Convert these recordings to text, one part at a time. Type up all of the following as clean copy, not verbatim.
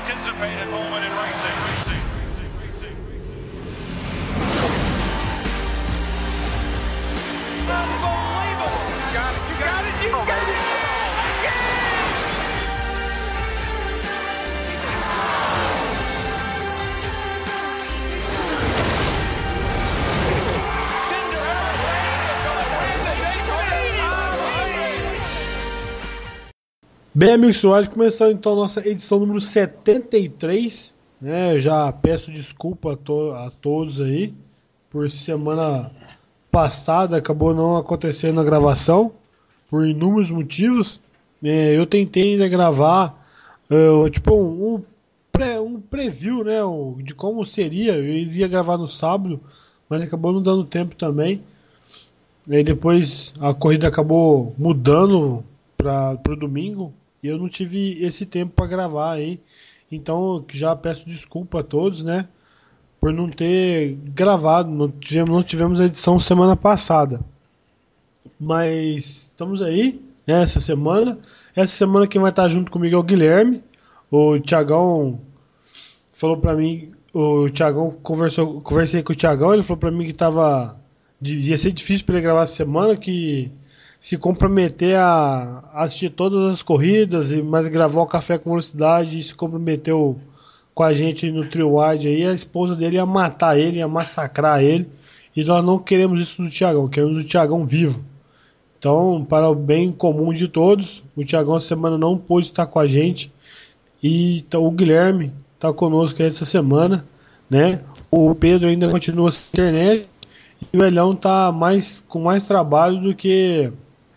anticipated moment in racing. Unbelievable! You got it, you got it, you got it! Bem, amigos do rádio, começando então a nossa edição número 73, né? Eu já peço desculpa a todos aí, por semana passada acabou não acontecendo a gravação, por inúmeros motivos. Eu tentei ainda gravar tipo um preview, né, de como seria. Eu iria gravar no sábado, mas acabou não dando tempo também. E aí depois a corrida acabou mudando para o domingo. E eu não tive esse tempo para gravar aí. Então já peço desculpa a todos, né, por não ter gravado. Não tivemos a edição semana passada. Mas estamos aí, né, essa semana. Essa semana quem vai estar junto comigo é o Guilherme. O Thiagão falou para mim. O Thiagão conversei com o Thiagão. Ele falou para mim que ia ser difícil para ele gravar essa semana, que se comprometer a assistir todas as corridas, mas gravar o Café com Velocidade, e se comprometeu com a gente no Trio Wide aí, a esposa dele ia matar ele, ia massacrar ele, e nós não queremos isso do Thiagão, queremos o Thiagão vivo. Então, para o bem comum de todos, o Thiagão essa semana não pôde estar com a gente, e então, o Guilherme está conosco essa semana, né? O Pedro ainda continua sem internet, e o Elhão está com mais trabalho do que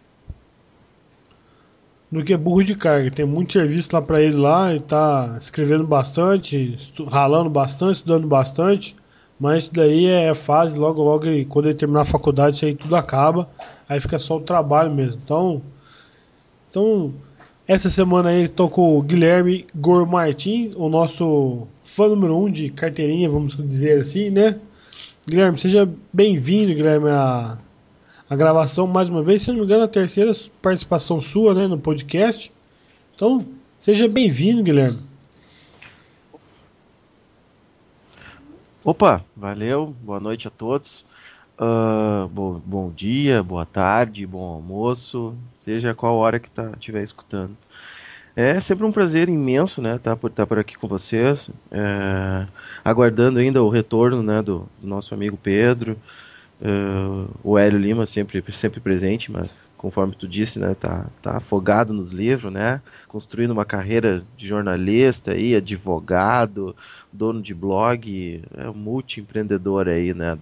burro de carga. Tem muito serviço lá para ele lá, ele tá escrevendo bastante, ralando bastante, estudando bastante, mas isso daí é fase, logo quando ele terminar a faculdade, isso aí tudo acaba, aí fica só o trabalho mesmo. Então essa semana aí tô com o Guilherme Gor Martins, o nosso fã número 1 de carteirinha, vamos dizer assim, né? Guilherme, seja bem-vindo, Guilherme, a gravação mais uma vez. Se não me engano, a terceira participação sua, né, no podcast. Então, seja bem-vindo, Guilherme. Opa, valeu, boa noite a todos. Bom dia, boa tarde, bom almoço, seja qual hora que estiver escutando. É sempre um prazer imenso, né, estar por aqui com vocês, aguardando ainda o retorno, né, do nosso amigo Pedro. O Hélio Lima sempre presente, mas conforme tu disse, né, tá afogado nos livros, né, construindo uma carreira de jornalista aí, advogado, dono de blog, multi-empreendedor aí, né,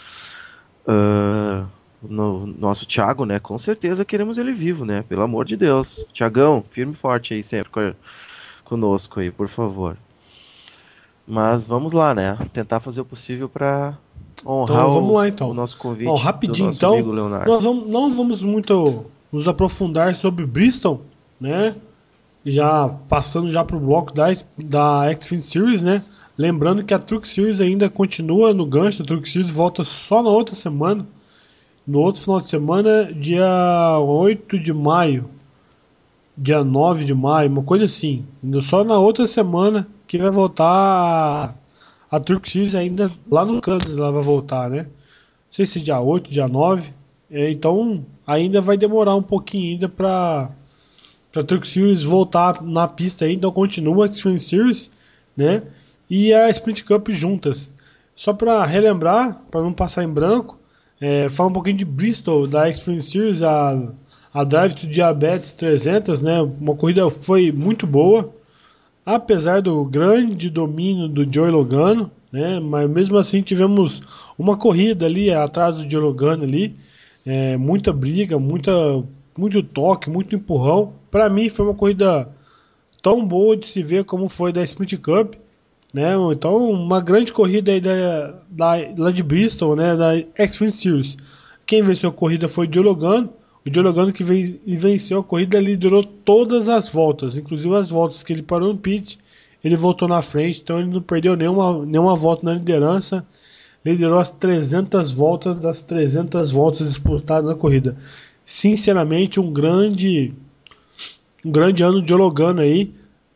no nosso Thiago, né, com certeza queremos ele vivo, né, pelo amor de Deus. Thiagão, firme e forte aí sempre conosco aí, por favor. Mas vamos lá, né, tentar fazer o possível para honrar então, vamos lá, então. O nosso convite. Rapidinho, do nosso então, amigo Leonardo. nós não vamos muito nos aprofundar sobre Bristol, né? Já passando já pro bloco da Xfinity Series, né? Lembrando que a Truck Series ainda continua no gancho. A Truck Series volta só na outra semana. No outro final de semana, dia 8 de maio, dia 9 de maio, uma coisa assim. Só na outra semana que vai voltar a Truck Series, ainda lá no Kansas ela vai voltar, né? Não sei se dia 8, dia 9. Então ainda vai demorar um pouquinho ainda para Truck Series voltar na pista aí. Então continua a Xfinity Series, né? E a Sprint Cup juntas. Só para relembrar, para não passar em branco, falar um pouquinho de Bristol, da Xfinity Series, a Drive to Diabetes 300, né? Uma corrida foi muito boa, apesar do grande domínio do Joey Logano, né? Mas mesmo assim tivemos uma corrida ali atrás do Joey Logano ali, muita briga, muito toque, muito empurrão. Para mim foi uma corrida tão boa de se ver como foi da Sprint Cup, né? Então uma grande corrida aí lá de Bristol, né? Da Xfinity Series. Quem venceu a corrida foi o Joey Logano. O Joey Logano que venceu a corrida, liderou todas as voltas, inclusive as voltas que ele parou no pit, ele voltou na frente, então ele não perdeu nenhuma volta na liderança, liderou as 300 voltas das 300 voltas disputadas na corrida. Sinceramente, um grande ano de Joey Logano aí,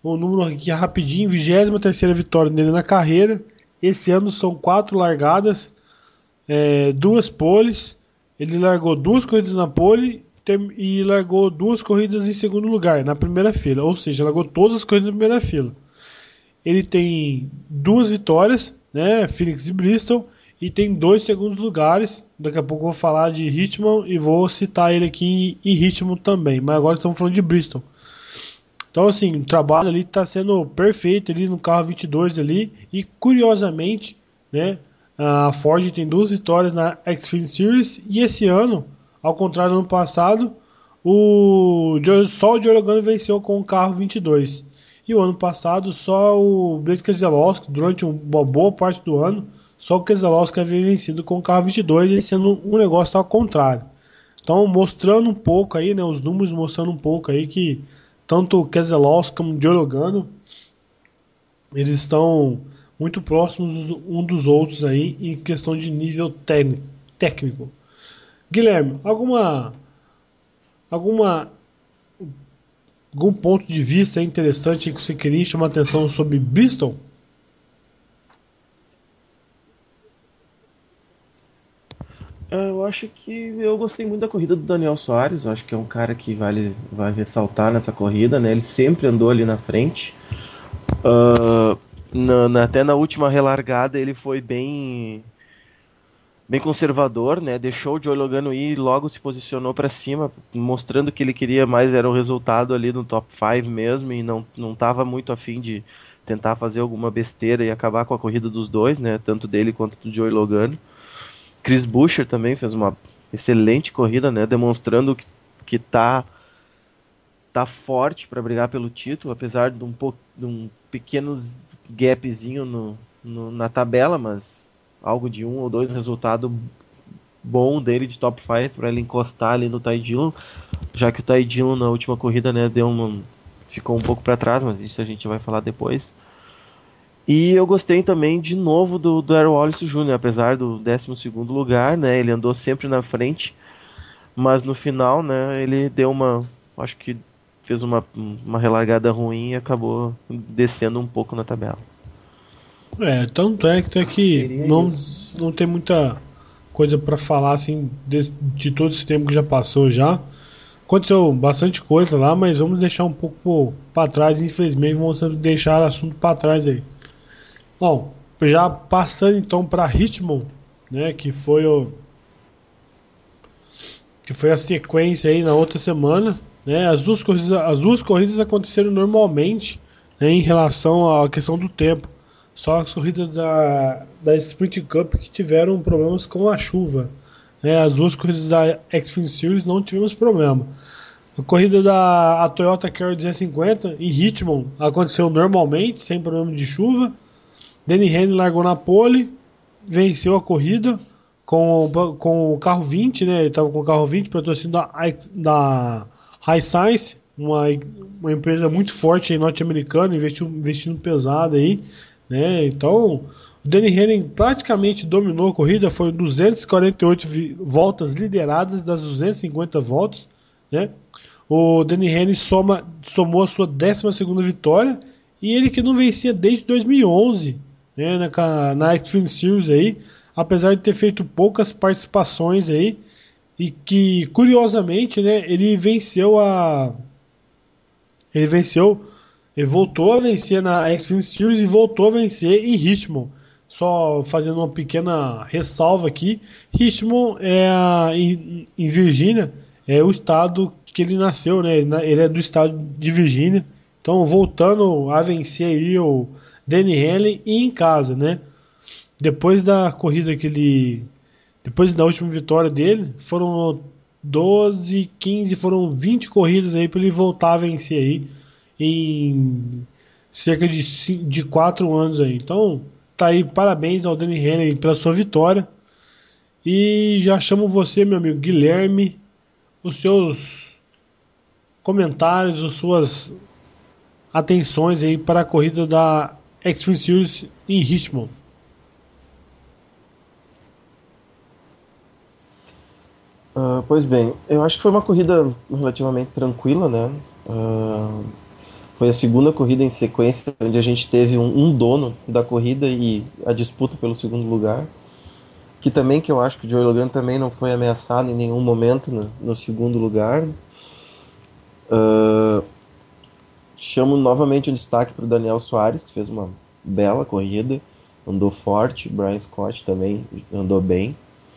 O número aqui é rapidinho, 23ª vitória dele na carreira. Esse ano são 4 largadas, 2 poles. Ele largou 2 corridas na pole e largou 2 corridas em segundo lugar, na primeira fila. Ou seja, largou todas as corridas na primeira fila. Ele tem 2 vitórias, né, Phoenix e Bristol, e tem 2 segundos lugares. Daqui a pouco eu vou falar de Richmond e vou citar ele aqui em Richmond também, mas agora estamos falando de Bristol. Então assim, o trabalho ali está sendo perfeito ali no carro 22 ali, e curiosamente, né, a Ford tem 2 vitórias na Xfinity Series, e esse ano, ao contrário do ano passado, só o Joey Logano venceu com o carro 22. E o ano passado só o Brad Keselowski, durante uma boa parte do ano, só o Keselowski havia vencido com o carro 22, ele sendo um negócio ao contrário. Então mostrando um pouco aí, né, os números mostrando um pouco aí que tanto o Keselowski como o Joey Logano, eles estão muito próximos um dos outros aí em questão de nível técnico. Guilherme, alguma algum ponto de vista interessante que você queria chamar atenção sobre Bristol? Eu acho que eu gostei muito da corrida do Daniel Soares. Eu acho que é um cara que vai ressaltar nessa corrida, né? Ele sempre andou ali na frente. Até na última relargada ele foi bem conservador, né? Deixou o Joey Logano ir e logo se posicionou para cima, mostrando que ele queria mais era o resultado ali no top 5 mesmo, e não tava muito afim de tentar fazer alguma besteira e acabar com a corrida dos dois, né? Tanto dele quanto do Joey Logano. Chris Buescher também fez uma excelente corrida, né? Demonstrando que tá forte para brigar pelo título, apesar de um pequeno gapzinho na tabela, mas algo de 1 ou 2 resultado bom dele de top 5 para ele encostar ali no Ty Dillon, já que o Ty Dillon na última corrida, né, ficou um pouco para trás, mas isso a gente vai falar depois. E eu gostei também de novo do Darrell Wallace Jr., apesar do 12º lugar, né, ele andou sempre na frente, mas no final, né, ele acho que fez uma relargada ruim e acabou descendo um pouco na tabela. Tanto é que Seria não, isso. não tem muita coisa para falar assim de todo esse tempo que já passou já. Aconteceu bastante coisa lá, mas vamos deixar um pouco para trás, infelizmente, vamos deixar o assunto para trás aí. Bom, já passando então para Richmond, né, que foi a sequência aí na outra semana, né? As duas corridas aconteceram normalmente, né, em relação à questão do tempo. Só as corridas da Sprint Cup que tiveram problemas com a chuva, né? As duas corridas da Xfinity Series não tivemos problema. A corrida da Toyota Carol 250 em Richmond aconteceu normalmente, sem problema de chuva. Denny Hamlin largou na pole, venceu a corrida com o carro 20, né? Ele estava com o carro 20, patrocínio da High Science, uma empresa muito forte norte-americana, investindo pesado aí, né? Então, o Denny Hamlin praticamente dominou a corrida, foram 248 voltas lideradas das 250 voltas, né? O Denny Hamlin somou a sua 12ª vitória, e ele que não vencia desde 2011, né, na Xfinity Series aí, apesar de ter feito poucas participações aí, e que curiosamente, né, ele voltou a vencer na Xfinity Series e voltou a vencer em Richmond. Só fazendo uma pequena ressalva aqui, Richmond em Virgínia, é o estado que ele nasceu, né? Ele é do estado de Virgínia. Então, voltando a vencer aí o Denny Hamlin e em casa, né? Depois da corrida depois da última vitória dele, foram 12, 15, foram 20 corridas aí para ele voltar a vencer aí em cerca de 4 anos aí. Então, tá aí, parabéns ao Denny Hamlin pela sua vitória. E já chamo você, meu amigo Guilherme, os seus comentários, as suas atenções aí para a corrida da Xfinity Series em Richmond. Pois bem, eu acho que foi uma corrida relativamente tranquila, né? Foi a segunda corrida em sequência onde a gente teve um dono da corrida e a disputa pelo segundo lugar. Que eu acho que o Joey Logano também não foi ameaçado em nenhum momento no segundo lugar. Chamo novamente um destaque para o Daniel Suarez, que fez uma bela corrida, andou forte. O Brian Scott também andou bem.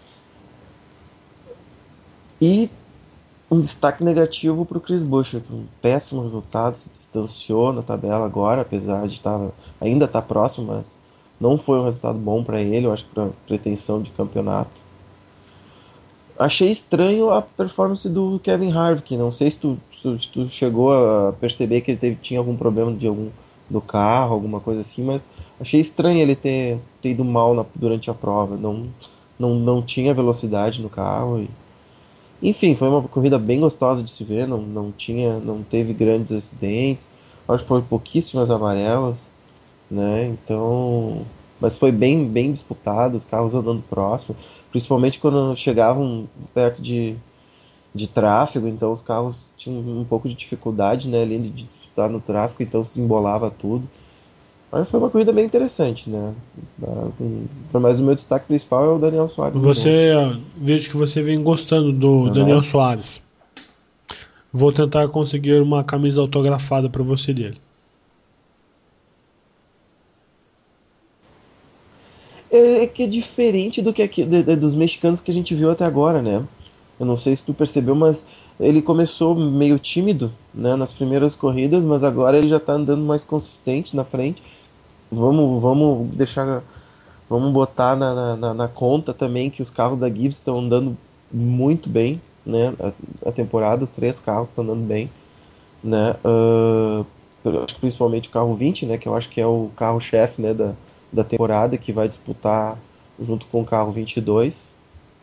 E um destaque negativo para o Chris Buescher, um péssimo resultado, se distanciou na tabela agora, apesar de ainda estar próximo, mas não foi um resultado bom para ele, eu acho que para pretensão de campeonato. Achei estranho a performance do Kevin Harvick, não sei se tu chegou a perceber que ele tinha algum problema do carro, alguma coisa assim, mas achei estranho ele ter ido mal durante a prova, não tinha velocidade no carro. Enfim, foi uma corrida bem gostosa de se ver, não teve grandes acidentes, acho que foram pouquíssimas amarelas, né? Então, mas foi bem disputado, os carros andando próximo, principalmente quando chegavam perto de tráfego, então os carros tinham um pouco de dificuldade, né, ali de disputar no tráfego, então se embolava tudo. Mas foi uma corrida bem interessante, né? Mas o meu destaque principal é o Daniel Suarez. Vejo que você vem gostando do Daniel Suarez. Vou tentar conseguir uma camisa autografada para você dele. É que é diferente dos mexicanos que a gente viu até agora, né? Eu não sei se tu percebeu, mas ele começou meio tímido, né, nas primeiras corridas, mas agora ele já tá andando mais consistente na frente. Vamos botar na conta também que os carros da Gibbs estão andando muito bem, né? A temporada, os 3 carros estão andando bem, né? Principalmente o carro 20, né? Que eu acho que é o carro-chefe, né, da temporada, que vai disputar junto com o carro 22.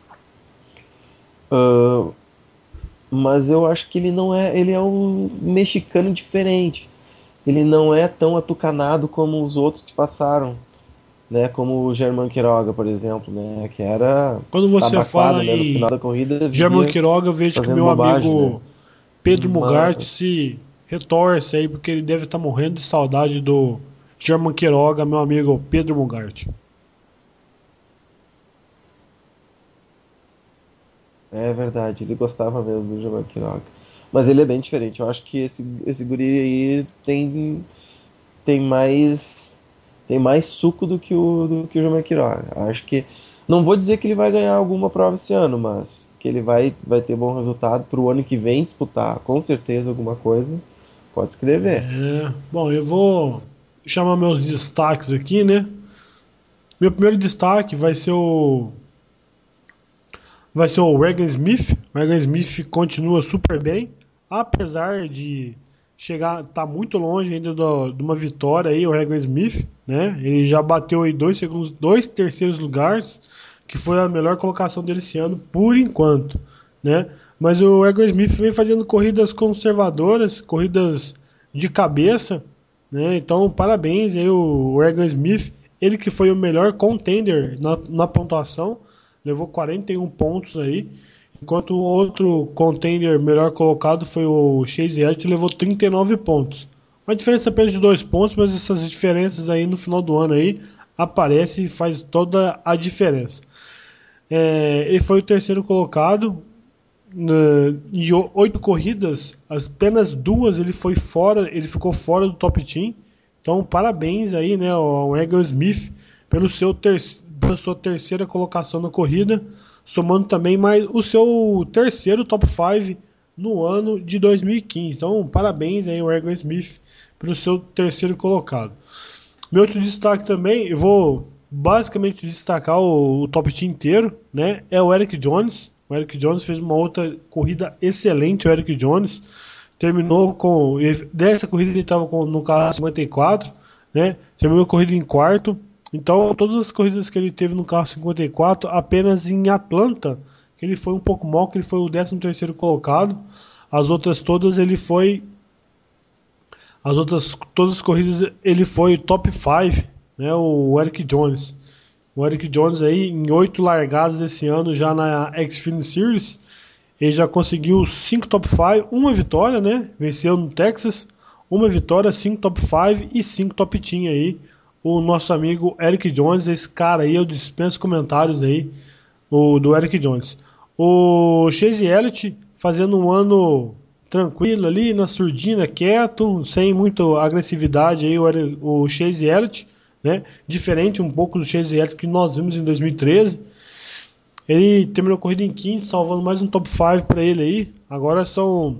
Mas eu acho que ele é um mexicano diferente. Ele não é tão atucanado como os outros que passaram, né? Como o Germán Quiroga, por exemplo, né? Que era Quando você fala né? No em final da corrida Germán Quiroga, eu vejo que o meu bobagem, amigo né? Pedro Mugarty Mas, se retorce aí, porque ele deve estar morrendo de saudade do Germán Quiroga, meu amigo Pedro Mugarty. é verdade, ele gostava mesmo do Germán Quiroga. Mas ele é bem diferente. Eu acho que esse guri aí tem mais suco do que o Germán Quiroga. Acho que não vou dizer que ele vai ganhar alguma prova esse ano, mas que ele vai ter bom resultado para o ano que vem disputar com certeza alguma coisa. Pode escrever. Bom, eu vou chamar meus destaques aqui, né? Meu primeiro destaque vai ser o Regan Smith. O Regan Smith continua super bem, apesar de tá muito longe ainda de uma vitória aí, o Regan Smith, né? Ele já bateu aí 2 terceiros lugares, que foi a melhor colocação dele esse ano, por enquanto, né? Mas o Regan Smith vem fazendo corridas conservadoras, corridas de cabeça, né? Então, parabéns aí o Regan Smith, ele que foi o melhor contender na pontuação, levou 41 pontos aí, enquanto o outro contender melhor colocado foi o Chase Elliott, que levou 39 pontos. Uma diferença apenas de 2 pontos, mas essas diferenças aí no final do ano aí aparecem e faz toda a diferença. Ele foi o terceiro colocado em 8 corridas, apenas 2 ele ficou fora do top 10. Então parabéns aí, né, ao Regan Smith pela sua terceira colocação na corrida, somando também mais o seu terceiro top 5 no ano de 2015. Então, parabéns aí ao Regan Smith pelo seu terceiro colocado. Meu outro destaque também, eu vou basicamente destacar o top 10 inteiro, né? É o Eric Jones. O Eric Jones fez uma outra corrida excelente, o Eric Jones. Terminou com... Dessa corrida ele estava no carro 54, né? Terminou a corrida em quarto. Então, todas as corridas que ele teve no carro 54, apenas em Atlanta, que ele foi um pouco mal, que ele foi o 13º colocado. As outras todas todas as corridas ele foi top 5, né, o Eric Jones. O Eric Jones aí, em 8 largadas esse ano, já na Xfinity Series, ele já conseguiu 5 top 5, uma vitória, né? Venceu no Texas, uma vitória, 5 top 5 e 5 top 10 aí. O nosso amigo Eric Jones, esse cara aí, eu dispenso comentários aí, o do Eric Jones. O Chase Elliott fazendo um ano tranquilo ali, na surdina, quieto, sem muita agressividade aí, o Chase Elliott, né? Diferente um pouco do Chase Elliott que nós vimos em 2013. Ele terminou a corrida em quinto, salvando mais um top 5 para ele aí. Agora são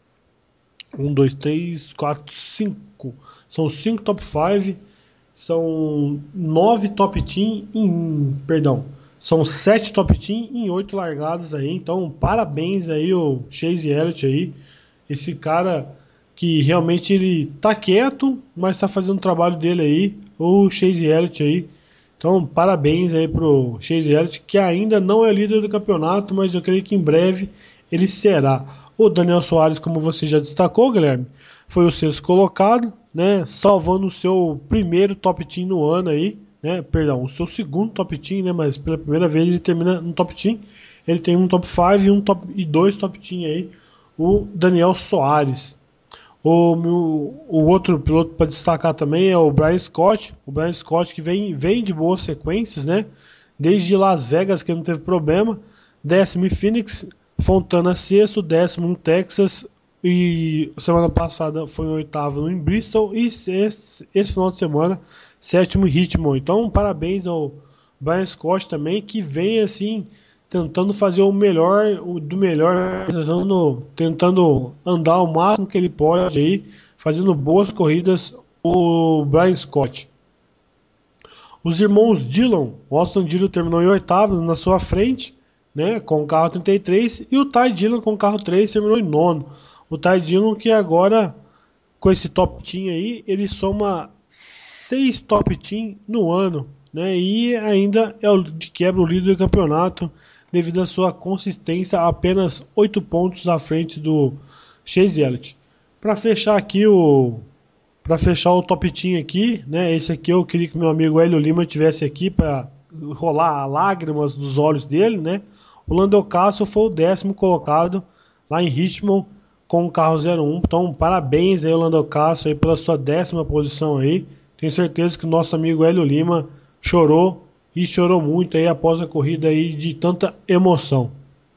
1, 2, 3, 4, 5. São 5 top 5. São 9 top 10 perdão. São 7 top 10 em 8 largadas aí. Então, parabéns aí o Chase Elliott aí. Esse cara que realmente ele tá quieto, mas tá fazendo o trabalho dele aí. O Chase Elliott aí. Então, parabéns aí pro Chase Elliott, que ainda não é líder do campeonato, mas eu creio que em breve ele será. O Daniel Soares, como você já destacou, Guilherme, foi o sexto colocado, né, salvando o seu primeiro top 10 no ano aí, né, perdão, o seu segundo top 10, né, mas pela primeira vez ele termina no top 10. Ele tem um top 5 e dois top 10 aí, o Daniel Soares. O outro piloto para destacar também é o Brian Scott. O Brian Scott que vem de boas sequências, né? Desde Las Vegas que não teve problema. 10º em Phoenix, Fontana sexto, 10º no Texas. E semana passada foi em 8º em Bristol. E esse final de semana, 7º em Richmond. Então, parabéns ao Brian Scott também, que vem assim, tentando fazer o melhor, do melhor, tentando andar o máximo que ele pode aí, fazendo boas corridas, o Brian Scott. Os irmãos Dillon, o Austin Dillon terminou em 8º na sua frente, né, com o carro 33, e o Ty Dillon com o carro 3 terminou em 9º. O Ty Dillon que agora, com esse top 10 aí, ele soma 6 top 10 no ano, né, e ainda é de quebra o líder do campeonato, devido à sua consistência, apenas 8 pontos à frente do Chase Elliott. Para fechar aqui para fechar o top 10 aqui, né? Esse aqui eu queria que meu amigo Hélio Lima tivesse aqui para rolar lágrimas dos olhos dele, né? O Lando Castle foi o 10º colocado lá em Richmond com o carro 01. Então, parabéns aí, Lando Castle, aí pela sua 10ª posição aí. Tenho certeza que o nosso amigo Hélio Lima chorou e chorou muito aí após a corrida aí de tanta emoção.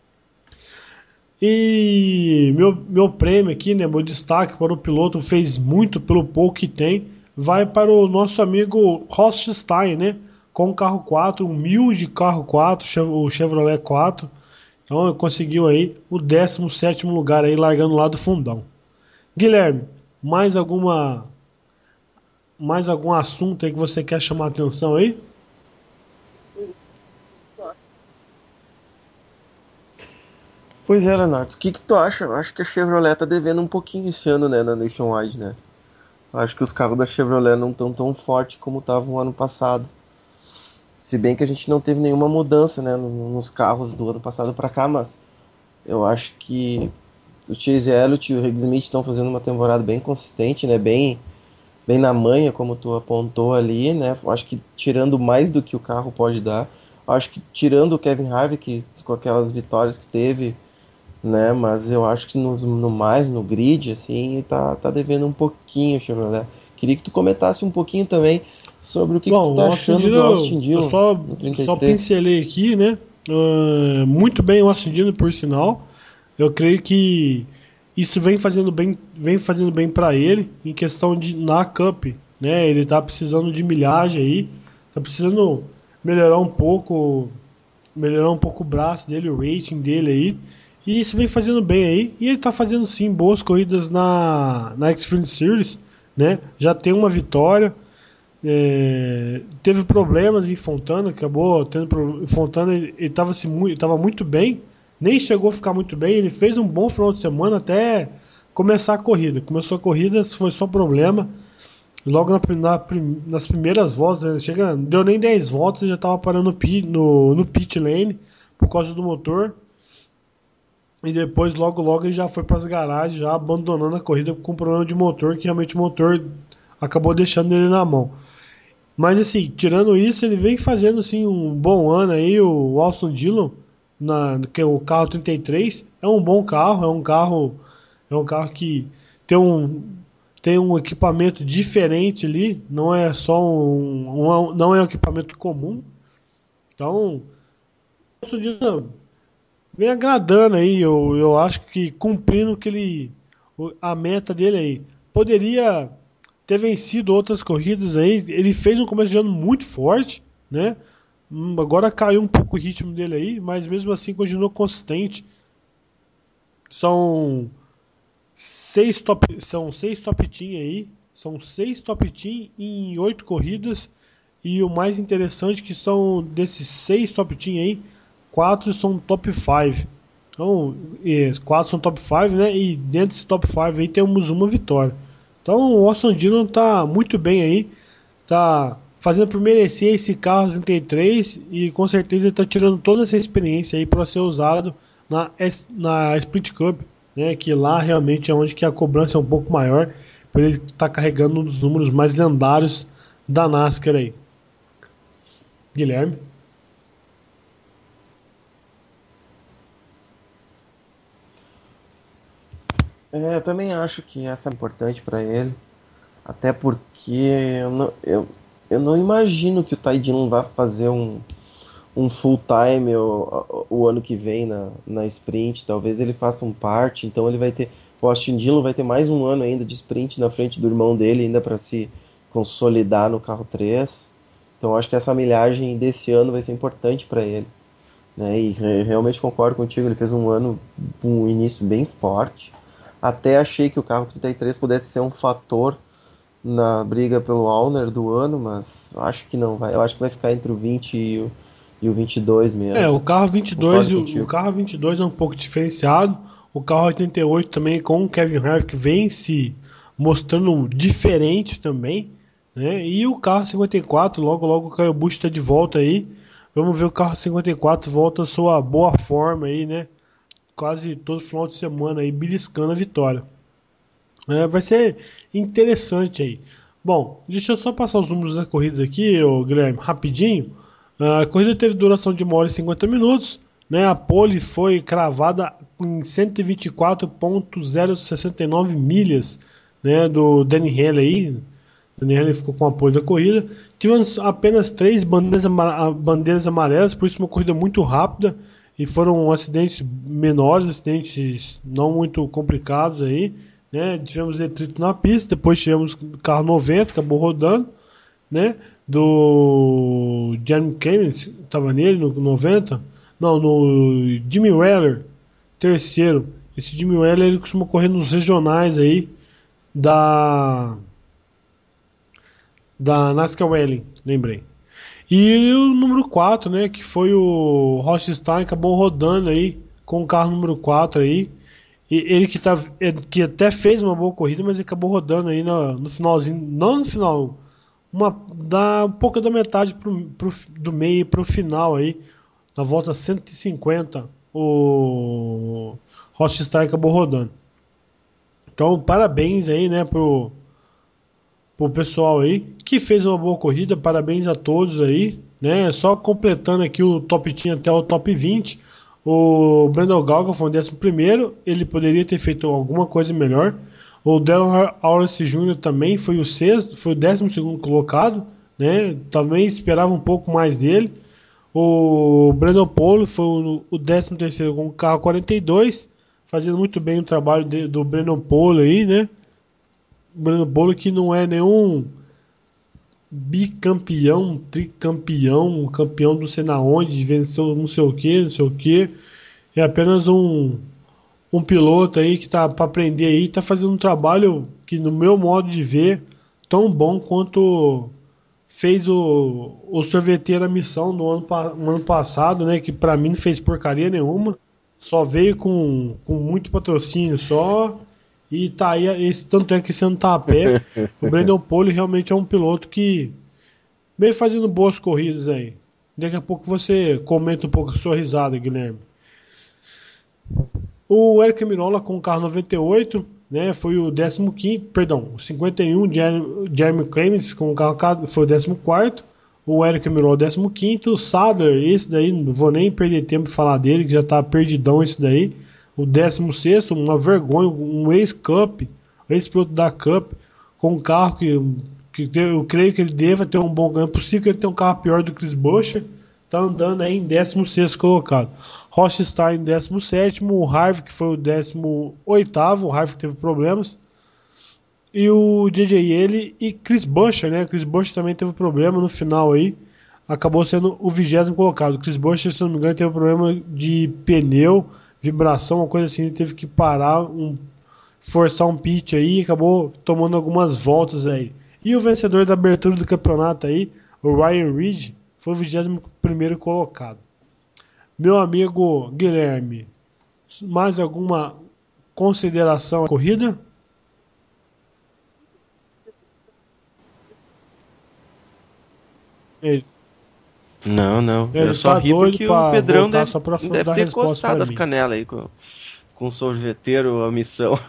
E meu prêmio aqui, né, meu destaque para o piloto, fez muito pelo pouco que tem, vai para o nosso amigo Rothstein, né, com o carro 4, um humilde carro 4, o Chevrolet 4. Então conseguiu aí o 17º lugar aí, largando lá do fundão. Guilherme, mais algum assunto aí que você quer chamar a atenção aí? Pois é, Leonardo, o que tu acha? Eu acho que a Chevrolet tá devendo um pouquinho esse ano, né, na Nationwide, né? Eu acho que os carros da Chevrolet não estão tão fortes como estavam ano passado. Se bem que a gente não teve nenhuma mudança, né, nos carros do ano passado para cá, mas eu acho que o Chase Elliott e o Rick Smith estão fazendo uma temporada bem consistente, né, bem na manha, como tu apontou ali, né? Eu acho que tirando mais do que o carro pode dar, eu acho que tirando o Kevin Harvick com aquelas vitórias que teve, né? Mas eu acho que no grid, assim, tá devendo um pouquinho, Chevrolet. Queria que tu comentasse um pouquinho também sobre o que tu tá achando do Austin Dillon. Eu só pincelei aqui, né? Muito bem o Austin Dillon, por sinal. Eu creio que isso vem fazendo bem para ele em questão de na Cup, né? Ele tá precisando de milhagem aí, tá precisando melhorar um pouco o braço dele, o rating dele aí. E isso vem fazendo bem aí. E ele tá fazendo sim boas corridas na Xfinity Series, né? Já tem uma vitória. Teve problemas em Fontana, acabou tendo Fontana, ele estava muito bem, nem chegou a ficar muito bem. Ele fez um bom final de semana até começar a corrida. Começou a corrida, foi só problema. Logo nas primeiras voltas, não deu nem 10 voltas, já estava parando no pit lane por causa do motor. E depois, logo ele já foi para as garagens, já abandonando a corrida com problema de motor, que realmente o motor acabou deixando ele na mão. Mas assim, tirando isso, ele vem fazendo assim, um bom ano aí. O Austin Dillon, que é o carro 33, é um bom carro, é um carro que tem tem um equipamento diferente ali, não é só não é um equipamento comum. Então, o Austin Dillon vem agradando aí, eu acho que cumprindo a meta dele aí. Poderia ter vencido outras corridas aí, ele fez um começo de ano muito forte, né? Agora caiu um pouco o ritmo dele aí, mas mesmo assim continua consistente. São seis top team aí, são 6 top team em 8 corridas. E o mais interessante que são desses 6 top team aí, 4 são top 5. Então, 4 são top 5, né? E dentro desse top 5 aí temos uma vitória. Então o Austin Dillon tá muito bem aí, tá fazendo por merecer esse carro 33 e com certeza ele tá tirando toda essa experiência aí para ser usado na Sprint Cup, né? Que lá realmente é onde que a cobrança é um pouco maior, por ele estar carregando um dos números mais lendários da NASCAR aí. Guilherme. Eu também acho que essa é importante para ele, até porque eu não imagino que o Ty Dillon vá fazer um full time o ano que vem na sprint. Talvez ele faça um parte, então ele vai ter, o Austin Dillon vai ter mais um ano ainda de sprint na frente do irmão dele, ainda para se consolidar no carro 3. Então eu acho que essa milhagem desse ano vai ser importante para ele, né? E realmente concordo contigo, ele fez um início bem forte. Até achei que o carro 33 pudesse ser um fator na briga pelo Allner do ano, mas acho que não vai. Eu acho que vai ficar entre o 20 e o 22 mesmo. O carro 22, Concordo o carro 22 é um pouco diferenciado. O carro 88 também com o Kevin Harvick vem se mostrando diferente também, né? E o carro 54, logo o Kyle Busch está de volta aí. Vamos ver o carro 54 volta à sua boa forma aí, né? Quase todo final de semana aí beliscando a vitória. Vai ser interessante aí. Bom, deixa eu só passar os números da corrida aqui, Guilherme, rapidinho. A corrida teve duração de 1 hora e 50 minutos, né? A pole foi cravada em 124,069 milhas, né, do Danny Hamlin aí. Danny Hamlin ficou com a pole da corrida. Tivemos apenas 3 bandeiras amarelas, por isso uma corrida muito rápida. E foram acidentes menores, acidentes não muito complicados aí, né? Tivemos detrito na pista, depois tivemos o carro 90, acabou rodando, né? Do Jeremy Clements, estava nele no 90, não, no Jimmy Weller, terceiro. Esse Jimmy Weller ele costuma correr nos regionais aí da NASCAR Rally, lembrei. E o número 4, né, que foi o Rothstein, acabou rodando aí com o carro número 4 aí. E ele que até fez uma boa corrida, mas ele acabou rodando aí no finalzinho, não no final, um pouco da metade do meio pro final aí, na volta 150, o Rothstein acabou rodando. Então, parabéns aí, né, pro pessoal aí que fez uma boa corrida, parabéns a todos aí, né? Só completando aqui o top team até o top 20, o Brandon Galga foi o 11º, ele poderia ter feito alguma coisa melhor. O Dale Aurance Jr. também foi o 12º colocado, né? Também esperava um pouco mais dele. O Brandon Polo foi o 13º com o carro 42, fazendo muito bem o trabalho do Brandon Polo aí, né? Brandon Polo que não é nenhum bicampeão, tricampeão, campeão não sei na onde, venceu não sei o que, é apenas um piloto aí que tá para aprender aí, tá fazendo um trabalho que no meu modo de ver tão bom quanto fez o sorveteiro a missão no ano passado, né, que para mim não fez porcaria nenhuma, só veio com muito patrocínio só. E tá aí, tanto é que esse ano tá a pé. O Brandon Pole realmente é um piloto que vem fazendo boas corridas aí. Daqui a pouco você comenta um pouco a sua risada, Guilherme. O Eric Mirola com o carro 98, né, foi o 15º, perdão, o 51, Jeremy Clements com o carro foi o 14º, o Eric Mirola o 15º, o Sadler, esse daí, não vou nem perder tempo de falar dele, que já tá perdidão esse daí. O 16º, uma vergonha, um ex-Cup, ex-piloto da Cup. com um carro eu creio que ele deva ter um bom ganho. É possível que ele tenha um carro pior do que o Chris Buescher. Está andando aí em 16º colocado. Rocha está em 17º. O Harvick foi o 18º. O Harvick teve problemas. E o JJ ele e Chris Buescher, né? Chris Buescher também teve problema no final aí. Acabou sendo o 20º colocado. Chris Buescher, se não me engano, teve problema de pneu, vibração, uma coisa assim. Ele teve que parar, forçar um pit aí e acabou tomando algumas voltas aí. E o vencedor da abertura do campeonato aí, o Ryan Reed, foi o 21º colocado. Meu amigo Guilherme, mais alguma consideração à corrida? Ele, Não. ele Eu só tá ri doido porque pra o Pedrão voltar deve, só pra deve dar ter resposta coçado pra as mim. canelas aí com o sorveteiro, a missão.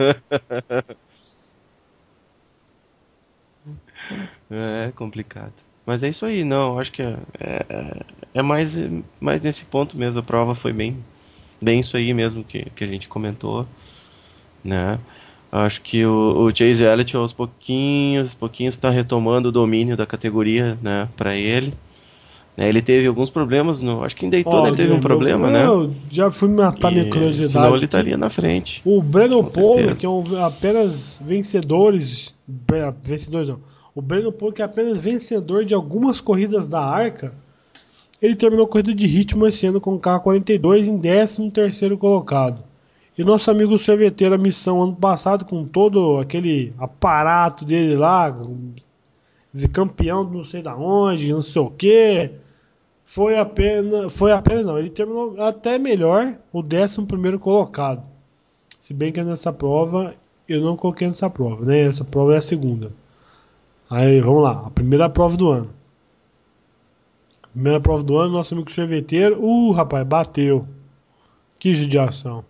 É complicado. Mas é isso aí, não. Acho que é mais nesse ponto mesmo. A prova foi bem isso aí mesmo que a gente comentou, né? Acho que o Chase Elliott aos pouquinhos está retomando o domínio da categoria, né, para ele. Né, ele teve alguns problemas, acho que em Daytona Ó, ele teve um Guilherme, problema, né? eu já fui matar minha Senão curiosidade ele aqui. estaria na frente, O Brandon com Pole, certeza. que é apenas vencedores não. O Brandon Pole, que é apenas vencedor de algumas corridas da Arca, ele terminou a corrida de ritmo esse ano com o carro 42 em 13º colocado. E nosso amigo sorveteiro, a missão ano passado, com todo aquele aparato dele lá, campeão de não sei da onde, não sei o que, foi apenas não, ele terminou até melhor, o 11º colocado. Se bem que nessa prova, eu não coloquei nessa prova, né? Essa prova é a segunda. Aí, vamos lá, a primeira prova do ano. Primeira prova do ano, nosso amigo sorveteiro, rapaz, bateu. Que judiação.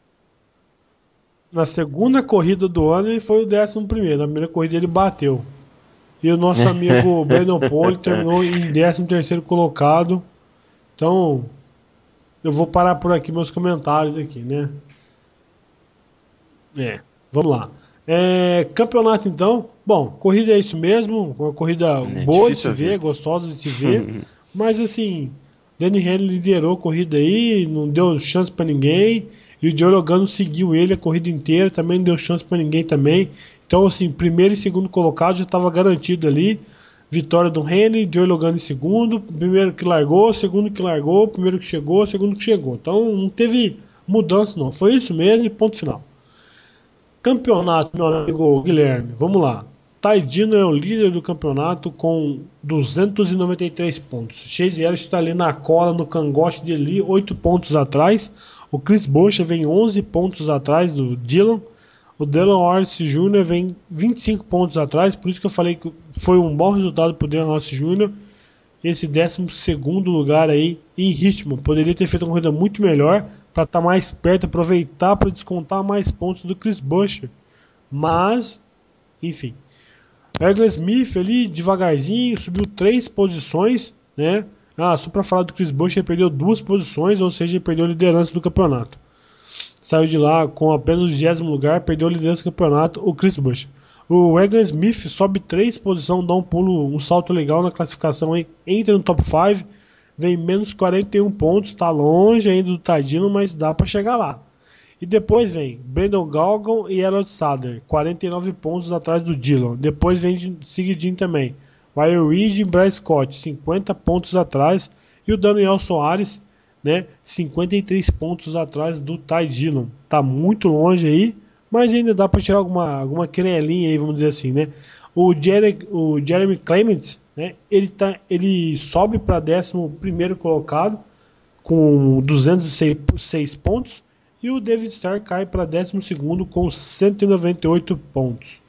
Na segunda corrida do ano, ele foi o 11º. Na primeira corrida, ele bateu. E o nosso amigo Brandon Pole terminou em 13º colocado. Então, eu vou parar por aqui meus comentários aqui, né? Vamos lá. Campeonato então. Bom, corrida é isso mesmo. Uma corrida É boa de se difícil a ver, vida. gostosa de se ver. Mas assim, Danny Hamlin liderou a corrida aí, não deu chance pra ninguém. E o Joe Logano seguiu ele a corrida inteira, também não deu chance pra ninguém também. Então, assim, primeiro e segundo colocado já estava garantido ali. Vitória do Hamlin, Joe Logano em segundo. Primeiro que largou, segundo que largou, primeiro que chegou, segundo que chegou. Então não teve mudança não. Foi isso mesmo e ponto final. Campeonato, meu amigo Guilherme, vamos lá. Ty Dillon é o líder do campeonato com 293 pontos. Chase Elliott está ali na cola, no cangote dele, 8 pontos atrás. O Chris Buescher vem 11 pontos atrás do Dillon. O Dillon Norris Jr. vem 25 pontos atrás, por isso que eu falei que foi um bom resultado para o Dillon Norris Jr. Esse 12º lugar aí em ritmo. Poderia ter feito uma corrida muito melhor para estar mais perto, aproveitar para descontar mais pontos do Chris Buescher. Mas, enfim. Egan Smith ali devagarzinho, subiu 3 posições, né? Só para falar do Chris Buescher, ele perdeu 2 posições, ou seja, ele perdeu a liderança do campeonato. Saiu de lá com apenas o 20º lugar, perdeu a liderança do campeonato, o Chris Buescher. O Egan Smith sobe 3 posições, dá um salto legal na classificação aí, entra no top 5, vem menos 41 pontos, está longe ainda do Tadino, mas dá para chegar lá. E depois vem Brandon Galgon e Elliott Sadler, 49 pontos atrás do Dillon. Depois vem seguidinho também Ryan Reed e Brad Scott, 50 pontos atrás. E o Daniel Soares, né, 53 pontos atrás do Ty Dillon. Tá muito longe aí, mas ainda dá para tirar alguma querelinha aí, vamos dizer assim, né? O Jeremy Clements, né, ele sobe para 11º colocado com 206 pontos. E o David Starr cai para 12º com 198 pontos.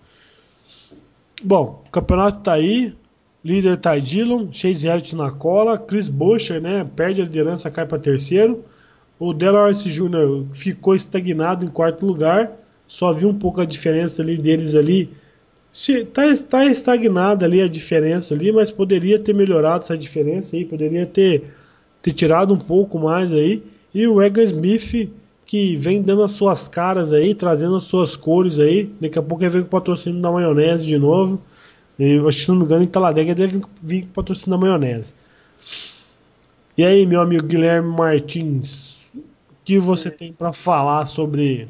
Bom, o campeonato tá aí. Líder Ty Dillon, Chase Elliott na cola. Chris Buescher, né, perde a liderança, cai para terceiro. O Dale Earnhardt Jr. ficou estagnado em quarto lugar. Só viu um pouco a diferença ali deles ali. Tá estagnada ali a diferença ali, mas poderia ter melhorado essa diferença aí. Poderia ter tirado um pouco mais aí. E o Egan Smith, que vem dando as suas caras aí, trazendo as suas cores aí. Daqui a pouco ele vem com o patrocínio da maionese de novo. Eu acho que, se não me engano, em Talladega deve vir com o patrocínio da maionese. E aí, meu amigo Guilherme Martins, o que você tem para falar sobre...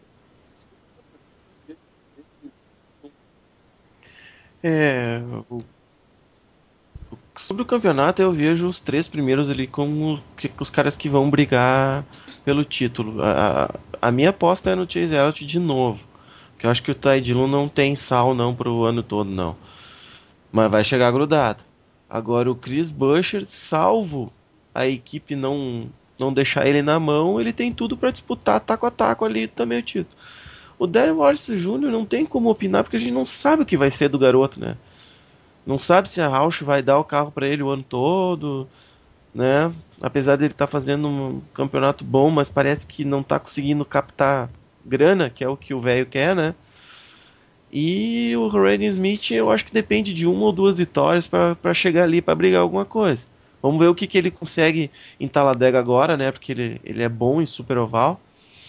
É, o- sobre o campeonato eu vejo os três primeiros ali como os caras que vão brigar pelo título. A minha aposta é no Chase Elliott de novo, que eu acho que o Ty Dillon não tem sal não pro ano todo não, mas vai chegar grudado. Agora o Chris Buescher, salvo a equipe não deixar ele na mão, ele tem tudo para disputar taco a taco ali também o título. O Darren Wallace Jr. não tem como opinar porque a gente não sabe o que vai ser do garoto, né? Não sabe se a Roush vai dar o carro para ele o ano todo, né? Apesar dele estar fazendo um campeonato bom, mas parece que não está conseguindo captar grana, que é o que o velho quer, né? E o Raiden Smith, eu acho que depende de uma ou duas vitórias para chegar ali para brigar alguma coisa. Vamos ver o que ele consegue em Talladega agora, né? Porque ele é bom em Super Oval,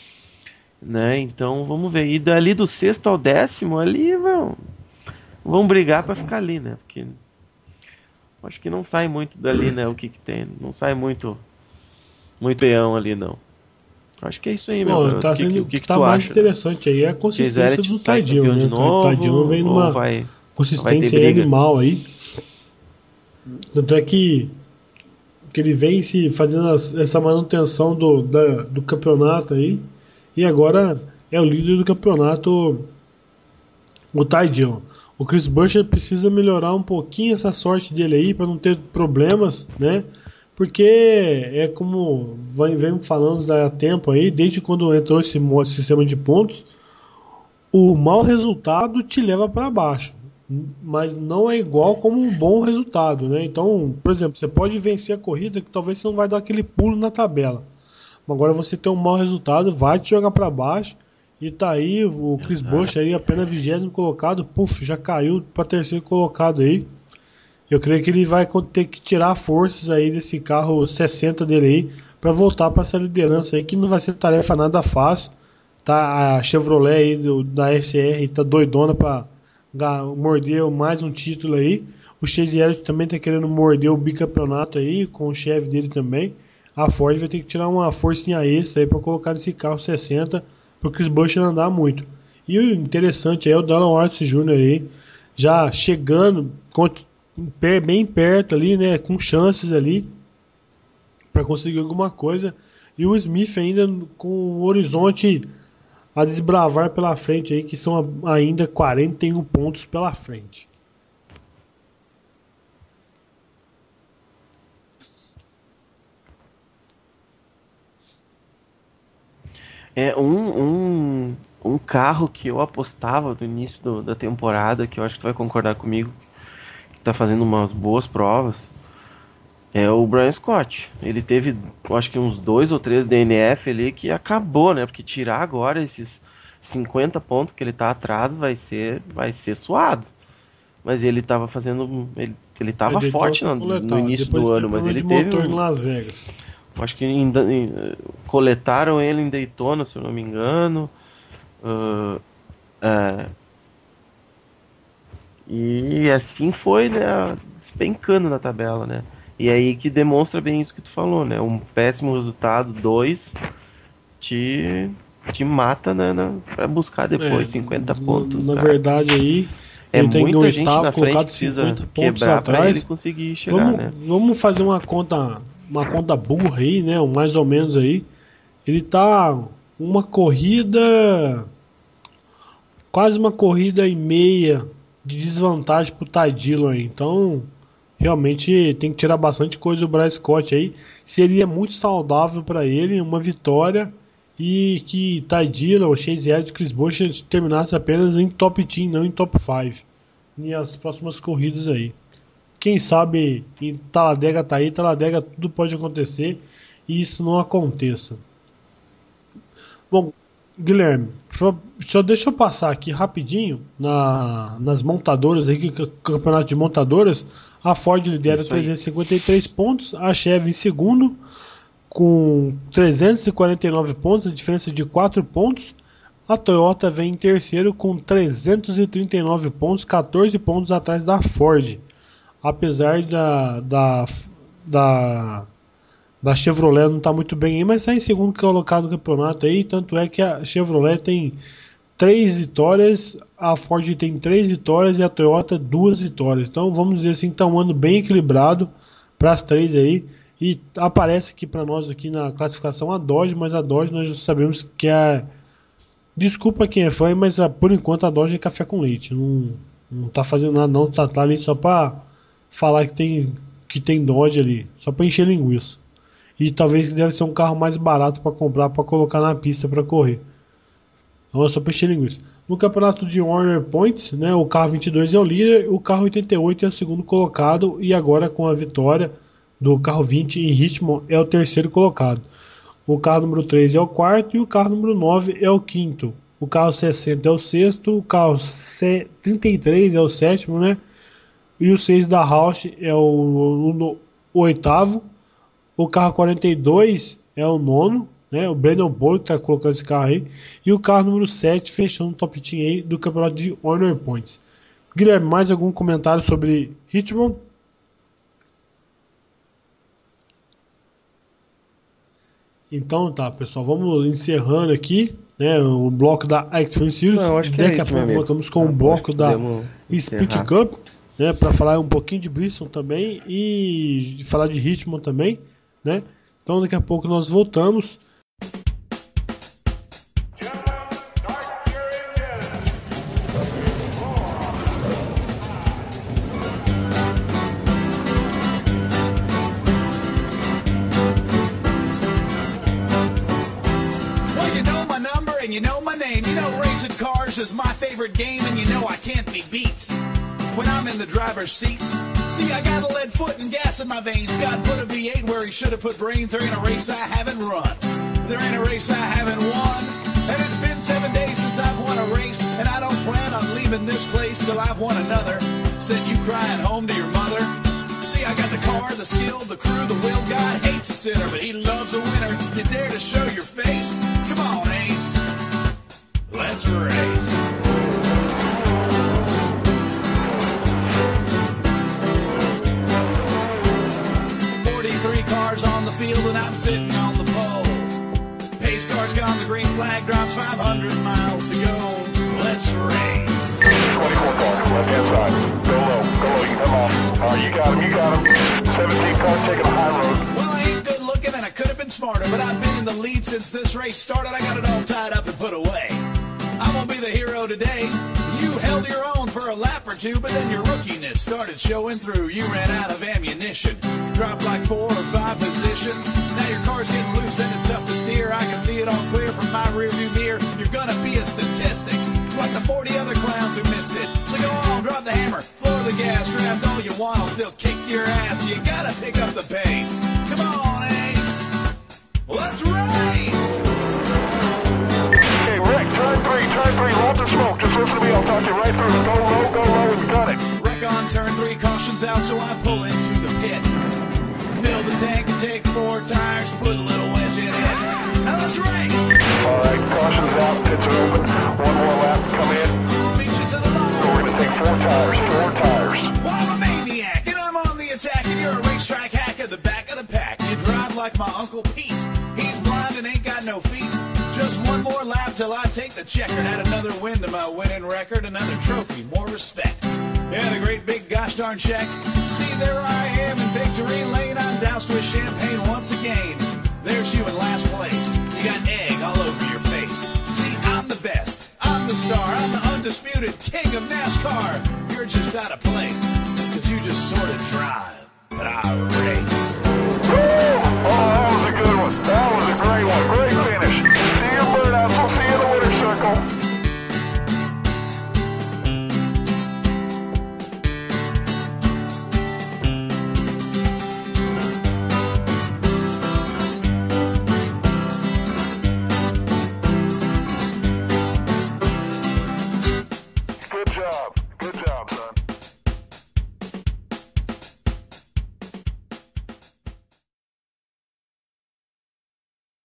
né? Então vamos ver. E dali do sexto ao décimo ali vão brigar para ficar ali, né? Porque acho que não sai muito dali, né? O que tem? Não sai muito peão ali, não. Acho que é isso aí, meu Bom, garoto. tá sendo, O que tá tu mais acha? interessante aí é a Chase consistência Elliott do sai Ty Dillon, campeão né? de O Ty Dillon novo vem ou numa vai ter consistência aí briga? animal aí. Tanto é que ele vem se fazendo essa manutenção do campeonato aí. E agora é o líder do campeonato, o Ty Dillon. O Chris Buescher precisa melhorar um pouquinho essa sorte dele aí para não ter problemas, né? Porque é como vem falando há tempo aí, desde quando entrou esse sistema de pontos, o mau resultado te leva para baixo, mas não é igual como um bom resultado, né? Então, por exemplo, você pode vencer a corrida que talvez você não vai dar aquele pulo na tabela. Agora você tem um mau resultado, vai te jogar para baixo. E tá aí o Chris Buescher aí apenas 20º colocado, puf, já caiu para terceiro colocado aí. Eu creio que ele vai ter que tirar forças aí desse carro 60 dele aí para voltar para essa liderança aí, que não vai ser tarefa nada fácil. Tá, a Chevrolet aí da SR tá doidona para morder mais um título aí. O Chase Elliott também tá querendo morder o bicampeonato aí com o chefe dele também. A Ford vai ter que tirar uma forcinha extra aí para colocar nesse carro 60 para o Chris Buescher andar muito. E o interessante é o Dallin Watts Jr. aí já chegando bem perto ali, né, com chances ali para conseguir alguma coisa. E o Smith ainda com o horizonte a desbravar pela frente aí, que são ainda 41 pontos pela frente. É um carro que eu apostava no início da temporada, que eu acho que tu vai concordar comigo, que tá fazendo umas boas provas, é o Brian Scott. Ele teve, eu acho que uns 2 ou 3 DNF ali que acabou, né? Porque tirar agora esses 50 pontos que ele tá atrás vai ser suado. Mas ele tava fazendo. Ele tava Ele forte trouxe no coletado. início Depois do teve ano, mas problema ele de teve motor em um. Las Vegas. Acho que ainda coletaram ele em Daytona, se eu não me engano. Ah, é, e assim foi, né? Despencando na tabela, né? E aí que demonstra bem isso que tu falou, né? Um péssimo resultado, 2, te, te mata, né? Pra buscar É, depois 50 pontos, na cara. verdade aí, É ele tá em muita gente oitavo, na frente colocado que precisa 50 pontos quebrar pra ele atrás. conseguir chegar, Vamos, né? vamos fazer uma conta burra aí, né? Mais ou menos aí. Ele tá quase uma corrida e meia de desvantagem pro Ty Dillon aí. Então, realmente tem que tirar bastante coisa do Bryce Scott aí. Seria muito saudável para ele uma vitória e que Ty Dillon, Chase Elliott e Chris Buescher terminasse apenas em top 10, não em top 5. E as próximas corridas aí. Quem sabe em Talladega tá aí, Talladega tudo pode acontecer e isso não aconteça. Bom, Guilherme, só deixa eu passar aqui rapidinho nas montadoras aí, que campeonato de montadoras, a Ford lidera Isso aí. 353 pontos, a Chevy em segundo, com 349 pontos, a diferença de 4 pontos. A Toyota vem em terceiro com 339 pontos, 14 pontos atrás da Ford. Apesar da Chevrolet não estar muito bem aí, mas está em segundo colocado no campeonato aí. Tanto é que a Chevrolet tem 3 vitórias, a Ford tem 3 vitórias e a Toyota 2 vitórias. Então vamos dizer assim, está um ano bem equilibrado para as 3 aí. E aparece aqui para nós aqui na classificação a Dodge, mas a Dodge nós já sabemos que é... Desculpa quem é fã, mas por enquanto a Dodge é café com leite. Não tá fazendo nada não, tá ali só para falar que tem Dodge ali, só para encher linguiça. E talvez deve ser um carro mais barato para comprar, para colocar na pista para correr. Então é só para encher linguiça. No campeonato de Warner Points, né, o carro 22 é o líder, o carro 88 é o segundo colocado e agora com a vitória do carro 20 em Richmond é o terceiro colocado. O carro número 3 é o quarto e o carro número 9 é o quinto. O carro 60 é o sexto, o carro 33 é o sétimo, né? E o 6 da Roush é o oitavo. O carro 42 é o nono, né? O Brandon Bollick está colocando esse carro aí. E o carro número 7 fechando o top 10 aí do campeonato de Warner Points. Guilherme, mais algum comentário sobre Richmond? Então tá, pessoal, vamos encerrando aqui, né, o bloco da Xfinity Series. Não, acho que daqui é a isso, pouco voltamos com o bloco da Speed Cup, né, para falar um pouquinho de Bristol também e falar de Richmond também, né? Então daqui a pouco nós voltamos. You know my name, you know racing cars is my favorite game, and you know I can't be beat when I'm in the driver's seat. See, I got a lead foot and gas in my veins. God put a V8 where he should have put brains. There ain't a race I haven't run. There ain't a race I haven't won. And it's been 7 days since I've won a race, and I don't plan on leaving this place till I've won another. Send you crying home to your mother. See, I got the car, the skill, the crew, the will. God hates a sinner, but he loves a winner. You dare to show your face? Come on, Ace. Let's race. Cars on the field and I'm sitting on the pole. Pace car's gone, the green flag drops, 500 miles to go. Let's race. 24 cars, left hand side. Go low, you come off. You got him. 17 cars taking a high road. Well, I ain't good looking and I could have been smarter, but I've been in the lead since this race started. I got it all tied up and put away. I won't be the hero today. You held your own for a lap or two, but then your rookiness started showing through. You ran out of ammunition, dropped like 4 or 5 positions. Now your car's getting loose and it's tough to steer. I can see it all clear from my rearview mirror. You're gonna be a statistic, like the 40 other clowns who missed it. So go on, drop the hammer, floor the gas, draft all you want, I'll still kick your ass. You gotta pick up the pace. Come on, Ace, let's race. Okay, Rick, turn three, lots of smoke. Just listen to me, I'll talk you right through. Go low, and cut it. Wreck on turn 3, caution's out, so I pull into the pit. Fill the tank and take 4 tires, put a little wedge in it. Now let's race! Alright, caution's out, pits are open. 1 more lap, come in. Beat you to the line. We're gonna take 4 tires. Well, I'm a maniac, and I'm on the attack, and you're a racetrack hack at the back of the pack. You drive like my Uncle Pete. He's blind and ain't got no feet. Just 1 more lap till I take the checker. Add another win to my winning record, another trophy, more respect. And a great big gosh darn check. See, there I am in victory lane. I'm doused with champagne once again. There's you in last place. You got egg all over your face. See, I'm the best. I'm the star. I'm the undisputed king of NASCAR. You're just out of place, 'cause you just sort of drive, but I race. Woo! Oh, that was a good one. That was a great one. Great